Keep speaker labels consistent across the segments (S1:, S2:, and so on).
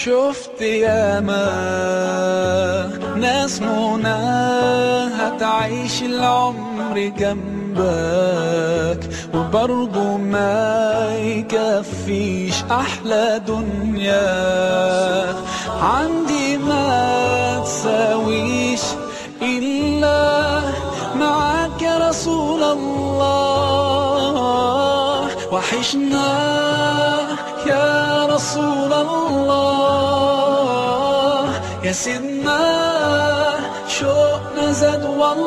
S1: شفت ياما ناس مناها تعيش العمر جنبك وبرضه ما يكفيش أحلى دنيا عندي ما تساويش إلا معاك يا رسول الله. وحشنا يا رسول الله، يا سيدنا شوقنا زاد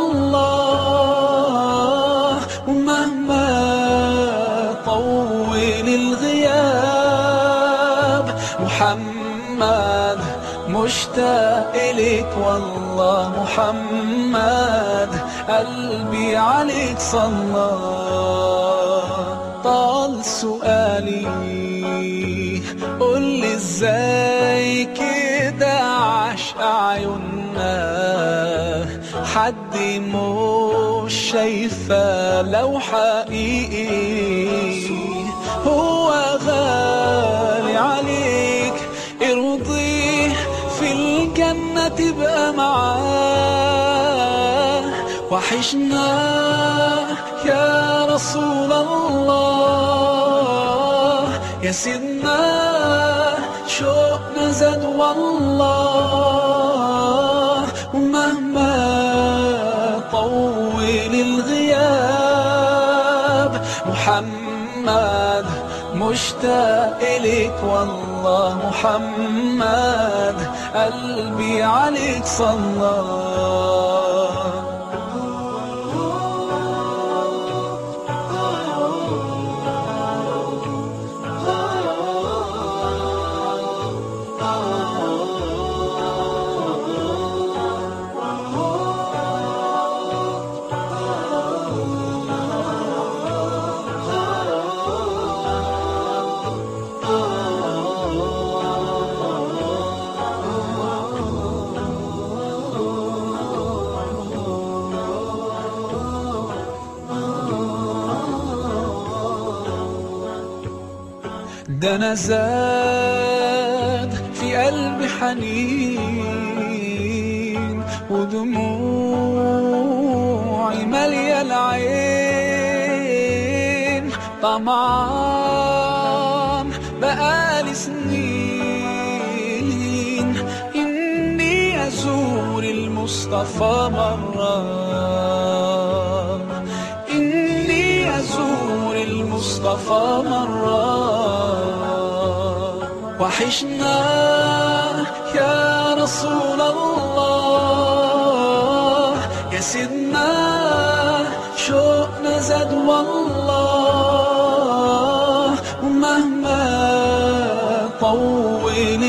S1: والله. ومهما طول الغياب محمد مشتاق إليك والله. محمد قلبي عليك صلى. طال سؤالي قولي ازاي كده عشق عيوننا حد مش شايفة لو حقيقي هو غالي عليك ارضيه في الجنة تبقى معاه. وحشنا يا رسول الله، يا سيدنا شوقنا زاد والله. ومهما طول الغياب محمد مشتاق إليك والله. محمد قلبي عليك صلى. ده أنا زاد في قلبي حنين ودموعي مالية العين. طمعان بقالي سنين إني أزور المصطفى مرة، إني أزور المصطفى مرة. وحشنا يا رسول الله، يا سيدنا شوقنا زاد والله. ومهما طول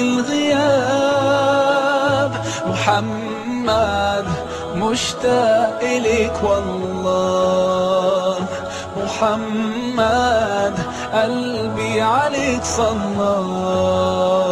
S1: الغياب محمد مشتاق إليك والله. محمد قلبي عليك صلى.